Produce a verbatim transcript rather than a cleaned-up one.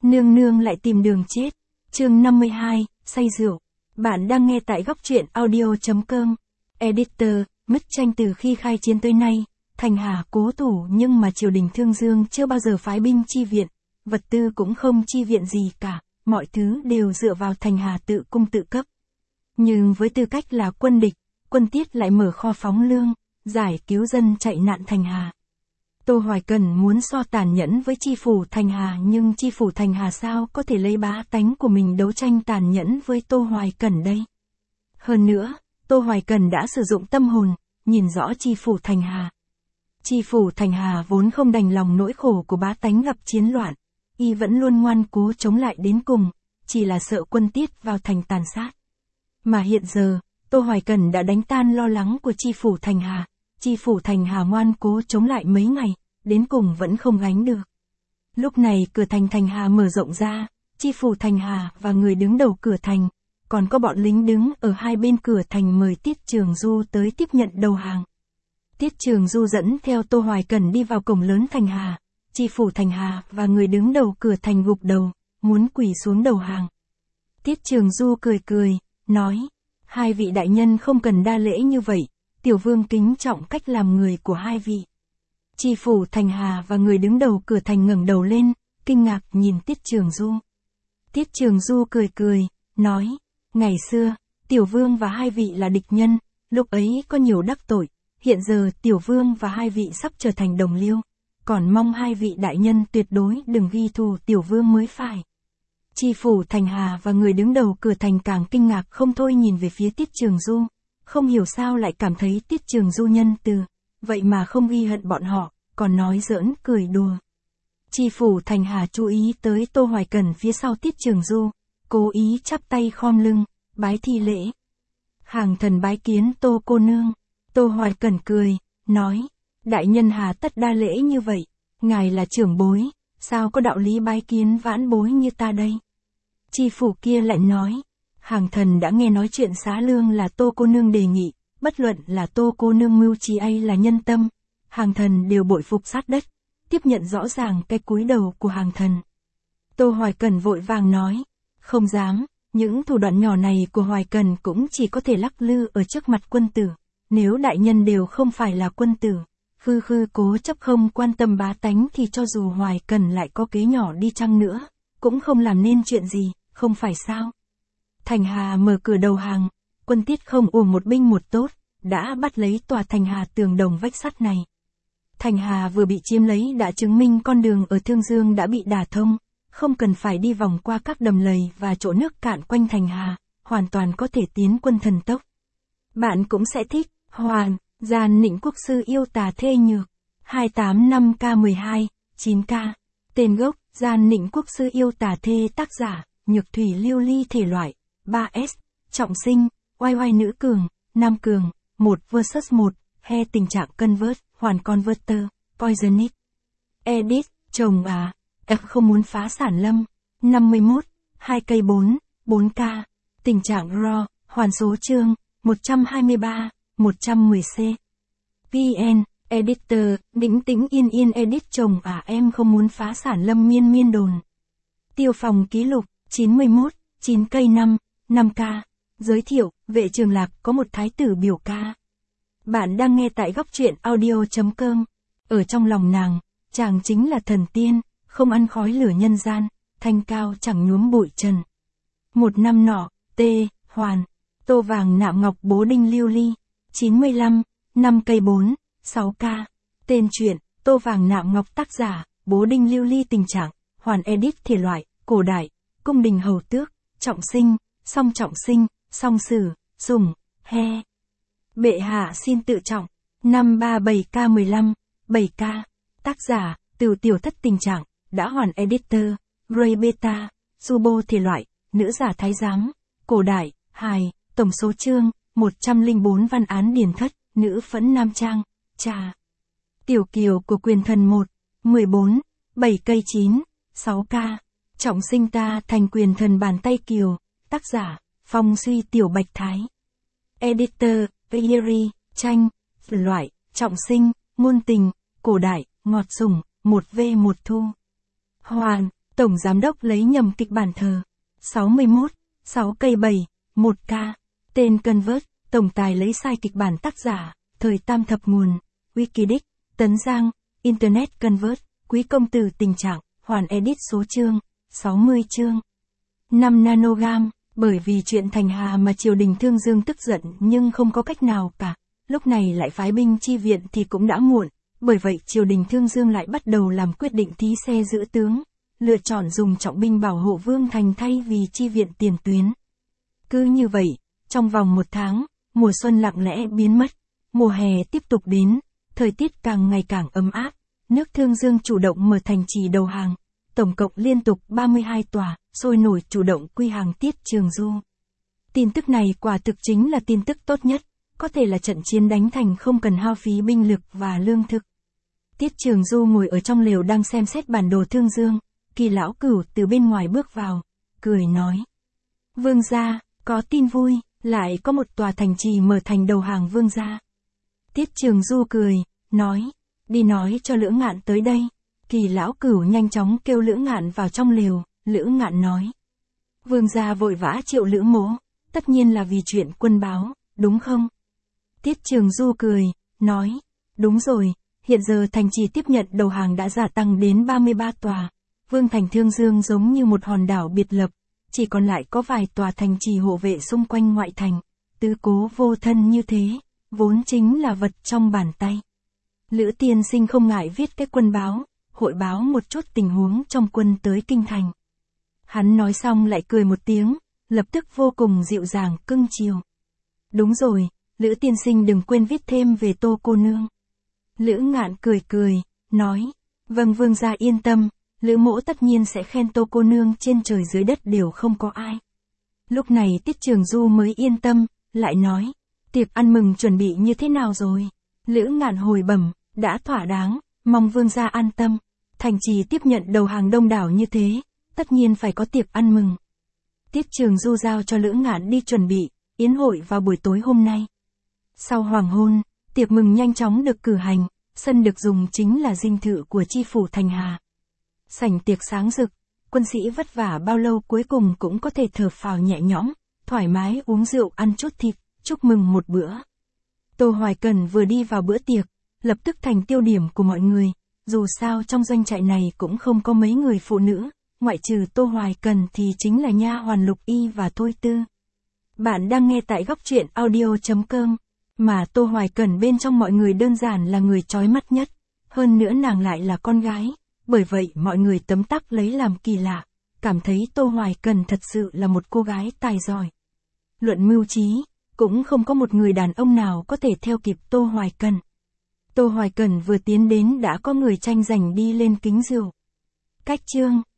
Nương nương lại tìm đường chết. Chương năm mươi hai, say rượu. Bạn đang nghe tại góc truyện audio.com. Editor, Mứt Chanh từ khi khai chiến tới nay, Thành Hà cố thủ nhưng mà triều đình Thương Dương chưa bao giờ phái binh chi viện, vật tư cũng không chi viện gì cả, mọi thứ đều dựa vào Thành Hà tự cung tự cấp. Nhưng với tư cách là quân địch, Quân Tiết lại mở kho phóng lương, giải cứu dân chạy nạn Thành Hà. Tô Hoài Cẩn muốn so tàn nhẫn với chi phủ Thành Hà, nhưng chi phủ Thành Hà sao có thể lấy bá tánh của mình đấu tranh tàn nhẫn với Tô Hoài Cẩn đây. Hơn nữa, Tô Hoài Cẩn đã sử dụng tâm hồn, nhìn rõ chi phủ Thành Hà. Chi phủ Thành Hà vốn không đành lòng nỗi khổ của bá tánh gặp chiến loạn, y vẫn luôn ngoan cố chống lại đến cùng, chỉ là sợ Quân Tiết vào thành tàn sát. Mà hiện giờ, Tô Hoài Cẩn đã đánh tan lo lắng của chi phủ Thành Hà. Chi phủ Thành Hà ngoan cố chống lại mấy ngày, đến cùng vẫn không gánh được. Lúc này cửa thành Thành Hà mở rộng ra, chi phủ Thành Hà và người đứng đầu cửa thành, còn có bọn lính đứng ở hai bên cửa thành mời Tiết Trường Du tới tiếp nhận đầu hàng. Tiết Trường Du dẫn theo Tô Hoài Cẩn đi vào cổng lớn Thành Hà, chi phủ Thành Hà và người đứng đầu cửa thành gục đầu, muốn quỳ xuống đầu hàng. Tiết Trường Du cười cười, nói, hai vị đại nhân không cần đa lễ như vậy, tiểu vương kính trọng cách làm người của hai vị. Chi phủ Thành Hà và người đứng đầu cửa thành ngẩng đầu lên, kinh ngạc nhìn Tiết Trường Du. Tiết Trường Du cười cười, nói, ngày xưa, tiểu vương và hai vị là địch nhân, lúc ấy có nhiều đắc tội, hiện giờ tiểu vương và hai vị sắp trở thành đồng liêu, còn mong hai vị đại nhân tuyệt đối đừng ghi thù tiểu vương mới phải. Chi phủ Thành Hà và người đứng đầu cửa thành càng kinh ngạc không thôi nhìn về phía Tiết Trường Du, không hiểu sao lại cảm thấy Tiết Trường Du nhân từ, vậy mà không ghi hận bọn họ, còn nói giỡn cười đùa. Chi phủ Thành Hà chú ý tới Tô Hoài Cẩn phía sau Tiết Trường Du, cố ý chắp tay khom lưng, bái thi lễ. Hàng thần bái kiến Tô cô nương. Tô Hoài Cẩn cười, nói, đại nhân hà tất đa lễ như vậy, ngài là trưởng bối, sao có đạo lý bái kiến vãn bối như ta đây. Chi phủ kia lại nói, hàng thần đã nghe nói chuyện xá lương là Tô cô nương đề nghị, bất luận là Tô cô nương mưu trí hay là nhân tâm, hàng thần đều bội phục sát đất, tiếp nhận rõ ràng cái cúi đầu của hàng thần. Tô Hoài Cẩn vội vàng nói, không dám, những thủ đoạn nhỏ này của Hoài Cẩn cũng chỉ có thể lắc lư ở trước mặt quân tử, nếu đại nhân đều không phải là quân tử, khư khư cố chấp không quan tâm bá tánh thì cho dù Hoài Cẩn lại có kế nhỏ đi chăng nữa, cũng không làm nên chuyện gì, không phải sao. Thành Hà mở cửa đầu hàng, Quân Tiết không uổng một binh một tốt, đã bắt lấy tòa Thành Hà tường đồng vách sắt này. Thành Hà vừa bị chiếm lấy đã chứng minh con đường ở Thương Dương đã bị đả thông, không cần phải đi vòng qua các đầm lầy và chỗ nước cạn quanh Thành Hà, hoàn toàn có thể tiến quân thần tốc. Bạn cũng sẽ thích, Hoàn, Gian Nịnh Quốc sư yêu tà thê nhược, hai tám năm K mười hai, chín K. Tên gốc, Gian Nịnh Quốc sư yêu tà thê, tác giả, Nhược Thủy Lưu Ly, thể loại, ba S, trọng sinh, oai oai nữ cường, nam cường, một versus một, he tình trạng convert, hoàn converter, poisonit. Edit, chồng à, em không muốn phá sản lâm, năm mươi mốt, hai cây bốn, bốn K, tình trạng raw, hoàn số chương, một trăm hai mươi ba, một trăm mười C. vê en, editor, đĩnh tĩnh yên yên edit chồng à em không muốn phá sản lâm miên miên đồn. Tiêu phòng ký lục, chín mươi mốt, chín cây năm, năm K. Giới thiệu, Vệ Trường Lạc có một thái tử biểu ca. Bạn đang nghe tại góc truyện audio.com. Ở trong lòng nàng, chàng chính là thần tiên, không ăn khói lửa nhân gian, thanh cao chẳng nhuốm bụi trần. Một năm nọ, T, Hoàn, Tô vàng nạm ngọc bố đinh lưu ly, chín mươi lăm, năm cây bốn, sáu K. Tên truyện, Tô vàng nạm ngọc, tác giả, bố đinh lưu ly, tình trạng, Hoàn, edit, thể loại, cổ đại, cung đình hầu tước, trọng sinh, song trọng sinh, song sử, sủng, he. Bệ hạ xin tự trọng, năm ba bảy K mười lăm, bảy K. Tác giả, Từ tiểu thất, tình trạng, đã Hoàn, editor, Ray Beta, Subo, thể loại, nữ giả thái giám, cổ đại, hài, tổng số chương, một trăm lẻ bốn, văn án điển thất, nữ phẫn nam trang, trà. Tiểu kiều của quyền thần một, mười bốn, bảy cây chín, sáu K. Trọng sinh ta thành quyền thần bàn tay kiều, tác giả, Phong Suy Tiểu Bạch Thái. Editor, Vehiri, tranh, loại, trọng sinh, ngôn tình, cổ đại, ngọt sủng, một V một thu. Hoàn, Tổng giám đốc lấy nhầm kịch bản thờ. sáu mươi mốt, sáu cây bảy, một k. Tên Convert, tổng tài lấy sai kịch bản tác giả, thời tam thập nguồn, Wikidic, Tấn Giang, Internet Convert, Quý công tử tình trạng, hoàn edit số chương, sáu mươi chương. năm nanogam, bởi vì chuyện Thành Hà mà triều đình Thương Dương tức giận nhưng không có cách nào cả. Lúc này lại phái binh chi viện thì cũng đã muộn, bởi vậy triều đình Thương Dương lại bắt đầu làm quyết định thí xe giữ tướng, lựa chọn dùng trọng binh bảo hộ Vương Thành thay vì chi viện tiền tuyến. Cứ như vậy, trong vòng một tháng, mùa xuân lặng lẽ biến mất, mùa hè tiếp tục đến, thời tiết càng ngày càng ấm áp, nước Thương Dương chủ động mở thành trì đầu hàng, tổng cộng liên tục ba mươi hai tòa, sôi nổi chủ động quy hàng Tiết Trường Du. Tin tức này quả thực chính là tin tức tốt nhất, có thể là trận chiến đánh thành không cần hao phí binh lực và lương thực. Tiết Trường Du ngồi ở trong lều đang xem xét bản đồ Thương Dương, Kỳ lão cửu từ bên ngoài bước vào, cười nói. Vương gia, có tin vui, lại có một tòa thành trì mở thành đầu hàng vương gia. Tiết Trường Du cười, nói, đi nói cho Lữ Ngạn tới đây. Kỳ lão cửu nhanh chóng kêu Lữ Ngạn vào trong lều, Lữ Ngạn nói. Vương gia vội vã triệu Lữ mỗ, tất nhiên là vì chuyện quân báo, đúng không? Tiết Trường Du cười, nói, đúng rồi, hiện giờ thành trì tiếp nhận đầu hàng đã gia tăng đến ba mươi ba tòa, Vương thành Thương Dương giống như một hòn đảo biệt lập, chỉ còn lại có vài tòa thành trì hộ vệ xung quanh ngoại thành, tứ cố vô thân như thế, vốn chính là vật trong bàn tay. Lữ tiên sinh không ngại viết cái quân báo, hội báo một chút tình huống trong quân tới kinh thành. Hắn nói xong lại cười một tiếng, lập tức vô cùng dịu dàng cưng chiều. Đúng rồi, Lữ tiên sinh đừng quên viết thêm về Tô cô nương. Lữ Ngạn cười cười, nói, vâng vương gia yên tâm, Lữ mỗ tất nhiên sẽ khen Tô cô nương trên trời dưới đất đều không có ai. Lúc này Tiết Trường Du mới yên tâm, lại nói, tiệc ăn mừng chuẩn bị như thế nào rồi? Lữ Ngạn hồi bẩm, đã thỏa đáng, mong vương gia an tâm, thành trì tiếp nhận đầu hàng đông đảo như thế, tất nhiên phải có tiệc ăn mừng. Tiết Trường Du giao cho Lữ Ngạn đi chuẩn bị, yến hội vào buổi tối hôm nay. Sau hoàng hôn, tiệc mừng nhanh chóng được cử hành, sân được dùng chính là dinh thự của chi phủ Thành Hà. Sảnh tiệc sáng rực, quân sĩ vất vả bao lâu cuối cùng cũng có thể thở phào nhẹ nhõm, thoải mái uống rượu ăn chút thịt, chúc mừng một bữa. Tô Hoài Cần vừa đi vào bữa tiệc, lập tức thành tiêu điểm của mọi người, dù sao trong doanh trại này cũng không có mấy người phụ nữ, ngoại trừ Tô Hoài Cần thì chính là nha hoàn Lục Y và Thôi Tư. Bạn đang nghe tại góc truyện audio chấm com, mà Tô Hoài Cần bên trong mọi người đơn giản là người chói mắt nhất, hơn nữa nàng lại là con gái, bởi vậy mọi người tấm tắc lấy làm kỳ lạ, cảm thấy Tô Hoài Cần thật sự là một cô gái tài giỏi. Luận mưu trí, cũng không có một người đàn ông nào có thể theo kịp Tô Hoài Cần. Tô Hoài Cần vừa tiến đến đã có người tranh giành đi lên kính rượu. Cách chương,